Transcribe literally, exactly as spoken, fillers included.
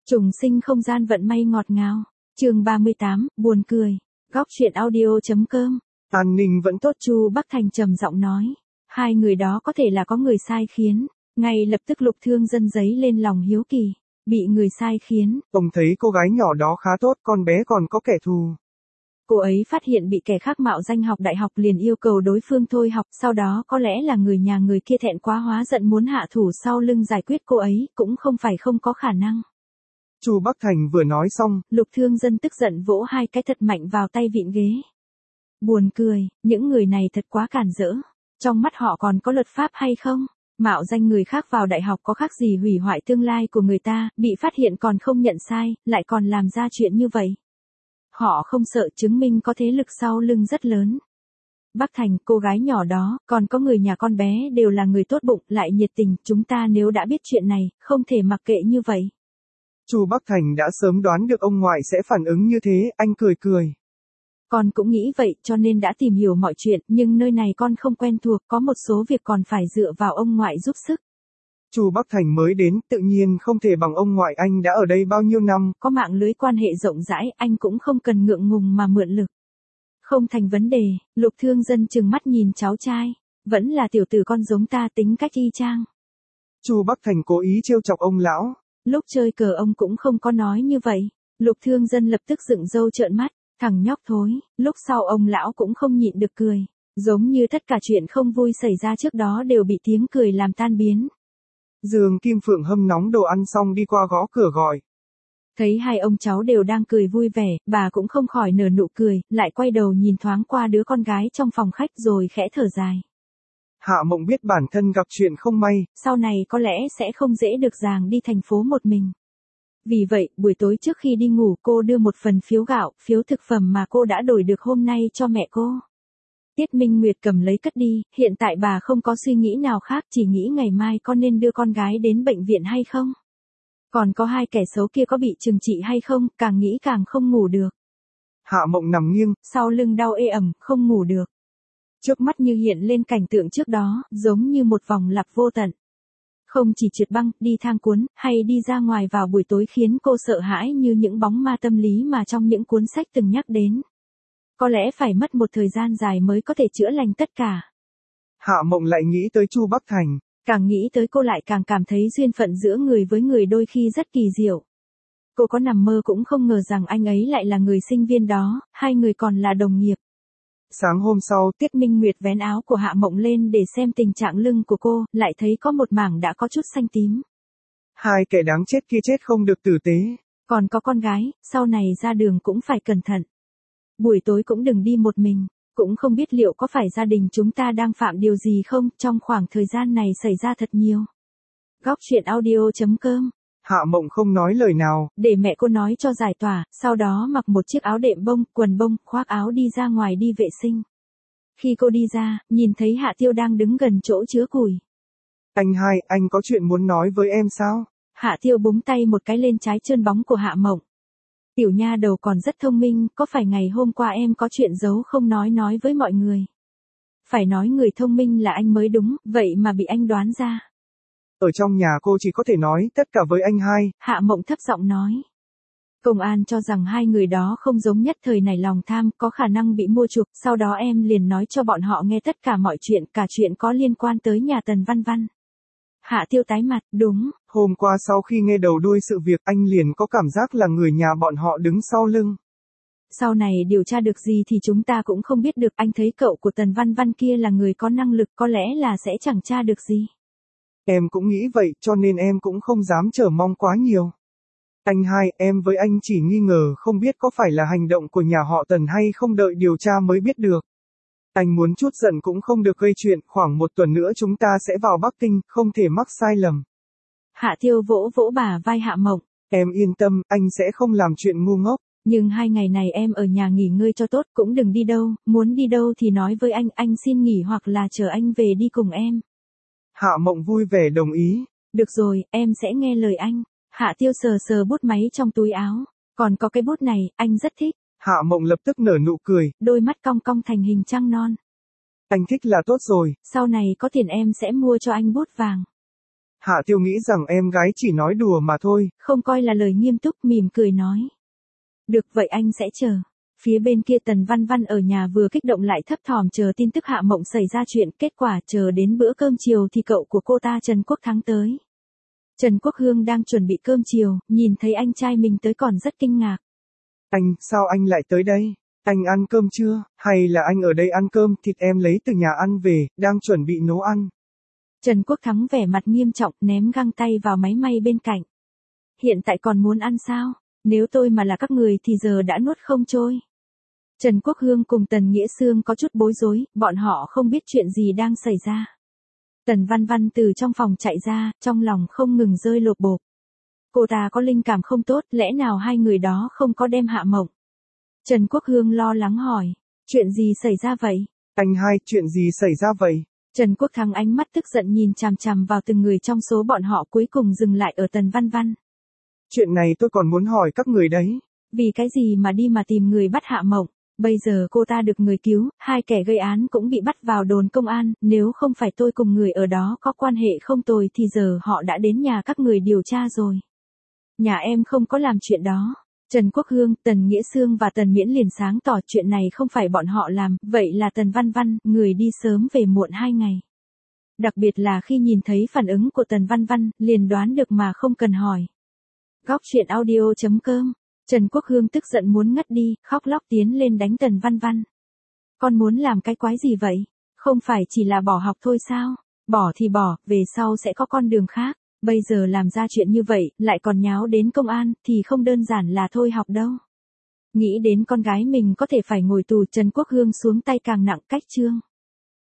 Trùng sinh không gian vận may ngọt ngào. Chương ba mươi tám, buồn cười. Góc truyện audio.com. An ninh vẫn tốt. Chu Bắc Thành trầm giọng nói. Hai người đó có thể là có người sai khiến. Ngay lập tức Lục Thương Dân giấy lên lòng hiếu kỳ. Bị người sai khiến. Ông thấy cô gái nhỏ đó khá tốt, con bé còn có kẻ thù. Cô ấy phát hiện bị kẻ khác mạo danh học đại học liền yêu cầu đối phương thôi học, sau đó có lẽ là người nhà người kia thẹn quá hóa giận muốn hạ thủ sau lưng giải quyết cô ấy, cũng không phải không có khả năng. Chu Bắc Thành vừa nói xong, Lục Thương Dân tức giận vỗ hai cái thật mạnh vào tay vịn ghế. Buồn cười, những người này thật quá cản rỡ. Trong mắt họ còn có luật pháp hay không? Mạo danh người khác vào đại học có khác gì hủy hoại tương lai của người ta, bị phát hiện còn không nhận sai, lại còn làm ra chuyện như vậy. Họ không sợ chứng minh có thế lực sau lưng rất lớn. Bắc Thành, cô gái nhỏ đó, còn có người nhà con bé đều là người tốt bụng, lại nhiệt tình, chúng ta nếu đã biết chuyện này, không thể mặc kệ như vậy. Chu Bắc Thành đã sớm đoán được ông ngoại sẽ phản ứng như thế, anh cười cười. Con cũng nghĩ vậy, cho nên đã tìm hiểu mọi chuyện, nhưng nơi này con không quen thuộc, có một số việc còn phải dựa vào ông ngoại giúp sức. Chu Bắc Thành mới đến, tự nhiên không thể bằng ông ngoại, anh đã ở đây bao nhiêu năm. Có mạng lưới quan hệ rộng rãi, anh cũng không cần ngượng ngùng mà mượn lực. Không thành vấn đề. Lục Thương Dân trừng mắt nhìn cháu trai. Vẫn là tiểu tử con giống ta, tính cách y chang. Chu Bắc Thành cố ý trêu chọc ông lão. Lúc chơi cờ ông cũng không có nói như vậy. Lục Thương Dân lập tức dựng râu trợn mắt. Thằng nhóc thối. Lúc sau ông lão cũng không nhịn được cười. Giống như tất cả chuyện không vui xảy ra trước đó đều bị tiếng cười làm tan biến. Dương Kim Phượng hâm nóng đồ ăn xong đi qua gõ cửa gọi. Thấy hai ông cháu đều đang cười vui vẻ, bà cũng không khỏi nở nụ cười, lại quay đầu nhìn thoáng qua đứa con gái trong phòng khách rồi khẽ thở dài. Hạ Mộng biết bản thân gặp chuyện không may, sau này có lẽ sẽ không dễ được dàng đi thành phố một mình. Vì vậy, buổi tối trước khi đi ngủ cô đưa một phần phiếu gạo, phiếu thực phẩm mà cô đã đổi được hôm nay cho mẹ cô. Tiết Minh Nguyệt cầm lấy cất đi, hiện tại bà không có suy nghĩ nào khác, chỉ nghĩ ngày mai có nên đưa con gái đến bệnh viện hay không. Còn có hai kẻ xấu kia có bị trừng trị hay không, càng nghĩ càng không ngủ được. Hạ Mộng nằm nghiêng, sau lưng đau ê ẩm, không ngủ được. Trước mắt như hiện lên cảnh tượng trước đó, giống như một vòng lặp vô tận. Không chỉ trượt băng, đi thang cuốn, hay đi ra ngoài vào buổi tối khiến cô sợ hãi như những bóng ma tâm lý mà trong những cuốn sách từng nhắc đến. Có lẽ phải mất một thời gian dài mới có thể chữa lành tất cả. Hạ Mộng lại nghĩ tới Chu Bắc Thành. Càng nghĩ tới cô lại càng cảm thấy duyên phận giữa người với người đôi khi rất kỳ diệu. Cô có nằm mơ cũng không ngờ rằng anh ấy lại là người sinh viên đó, hai người còn là đồng nghiệp. Sáng hôm sau, Tiết Minh Nguyệt vén áo của Hạ Mộng lên để xem tình trạng lưng của cô, lại thấy có một mảng đã có chút xanh tím. Hai kẻ đáng chết kia chết không được tử tế. Còn có con gái, sau này ra đường cũng phải cẩn thận. Buổi tối cũng đừng đi một mình, cũng không biết liệu có phải gia đình chúng ta đang phạm điều gì không, trong khoảng thời gian này xảy ra thật nhiều. Góc truyện audio.com. Hạ Mộng không nói lời nào, để mẹ cô nói cho giải tỏa, sau đó mặc một chiếc áo đệm bông, quần bông, khoác áo đi ra ngoài đi vệ sinh. Khi cô đi ra, nhìn thấy Hạ Tiêu đang đứng gần chỗ chứa củi. Anh hai, anh có chuyện muốn nói với em sao? Hạ Tiêu búng tay một cái lên trái trơn bóng của Hạ Mộng. Tiểu nha đầu còn rất thông minh, có phải ngày hôm qua em có chuyện giấu không nói nói với mọi người? Phải nói người thông minh là anh mới đúng, vậy mà bị anh đoán ra. Ở trong nhà cô chỉ có thể nói tất cả với anh hai. Hạ Mộng thấp giọng nói. Công an cho rằng hai người đó không giống nhất thời này lòng tham, có khả năng bị mua chuộc, sau đó em liền nói cho bọn họ nghe tất cả mọi chuyện, cả chuyện có liên quan tới nhà Tần Văn Văn. Hạ Tiêu tái mặt, đúng. Hôm qua sau khi nghe đầu đuôi sự việc anh liền có cảm giác là người nhà bọn họ đứng sau lưng. Sau này điều tra được gì thì chúng ta cũng không biết được, anh thấy cậu của Tần Văn Văn kia là người có năng lực, có lẽ là sẽ chẳng tra được gì. Em cũng nghĩ vậy, cho nên em cũng không dám chờ mong quá nhiều. Anh hai, em với anh chỉ nghi ngờ không biết có phải là hành động của nhà họ Tần hay không, đợi điều tra mới biết được. Anh muốn chút giận cũng không được gây chuyện, khoảng một tuần nữa chúng ta sẽ vào Bắc Kinh, không thể mắc sai lầm. Hạ Tiêu vỗ vỗ bả vai Hạ Mộng. Em yên tâm, anh sẽ không làm chuyện ngu ngốc. Nhưng hai ngày này em ở nhà nghỉ ngơi cho tốt, cũng đừng đi đâu, muốn đi đâu thì nói với anh, anh xin nghỉ hoặc là chờ anh về đi cùng em. Hạ Mộng vui vẻ đồng ý. Được rồi, em sẽ nghe lời anh. Hạ Tiêu sờ sờ bút máy trong túi áo. Còn có cái bút này, anh rất thích. Hạ Mộng lập tức nở nụ cười. Đôi mắt cong cong thành hình trăng non. Anh thích là tốt rồi. Sau này có tiền em sẽ mua cho anh bút vàng. Hạ Tiêu nghĩ rằng em gái chỉ nói đùa mà thôi. Không coi là lời nghiêm túc, mỉm cười nói. Được vậy anh sẽ chờ. Phía bên kia Tần Văn Văn ở nhà vừa kích động lại thấp thỏm chờ tin tức Hạ Mộng xảy ra chuyện, kết quả chờ đến bữa cơm chiều thì cậu của cô ta Trần Quốc Thắng tới. Trần Quốc Hương đang chuẩn bị cơm chiều, nhìn thấy anh trai mình tới còn rất kinh ngạc. Anh, sao anh lại tới đây? Anh ăn cơm chưa? Hay là anh ở đây ăn cơm, thịt em lấy từ nhà ăn về, đang chuẩn bị nấu ăn. Trần Quốc Thắng vẻ mặt nghiêm trọng, ném găng tay vào máy may bên cạnh. Hiện tại còn muốn ăn sao? Nếu tôi mà là các người thì giờ đã nuốt không trôi. Trần Quốc Hương cùng Tần Nghĩa Xương có chút bối rối, bọn họ không biết chuyện gì đang xảy ra. Tần Văn Văn từ trong phòng chạy ra, trong lòng không ngừng rơi lột bột. Cô ta có linh cảm không tốt, lẽ nào hai người đó không có đem Hạ Mộng? Trần Quốc Hương lo lắng hỏi, chuyện gì xảy ra vậy? Anh hai, chuyện gì xảy ra vậy? Trần Quốc Thắng ánh mắt tức giận nhìn chằm chằm vào từng người trong số bọn họ, cuối cùng dừng lại ở Tần Văn Văn. Chuyện này tôi còn muốn hỏi các người đấy. Vì cái gì mà đi mà tìm người bắt Hạ Mộng? Bây giờ cô ta được người cứu, hai kẻ gây án cũng bị bắt vào đồn công an, nếu không phải tôi cùng người ở đó có quan hệ không tồi thì giờ họ đã đến nhà các người điều tra rồi. Nhà em không có làm chuyện đó. Trần Quốc Hương, Tần Nghĩa Xương và Tần Miễn liền sáng tỏ chuyện này không phải bọn họ làm, vậy là Tần Văn Văn, người đi sớm về muộn hai ngày. Đặc biệt là khi nhìn thấy phản ứng của Tần Văn Văn, liền đoán được mà không cần hỏi. Góc truyện audio chấm com. Trần Quốc Hương tức giận muốn ngất đi, khóc lóc tiến lên đánh Tần Văn Văn. Con muốn làm cái quái gì vậy? Không phải chỉ là bỏ học thôi sao? Bỏ thì bỏ, về sau sẽ có con đường khác. Bây giờ làm ra chuyện như vậy, lại còn nháo đến công an, thì không đơn giản là thôi học đâu. Nghĩ đến con gái mình có thể phải ngồi tù, Trần Quốc Hương xuống tay càng nặng cách chương.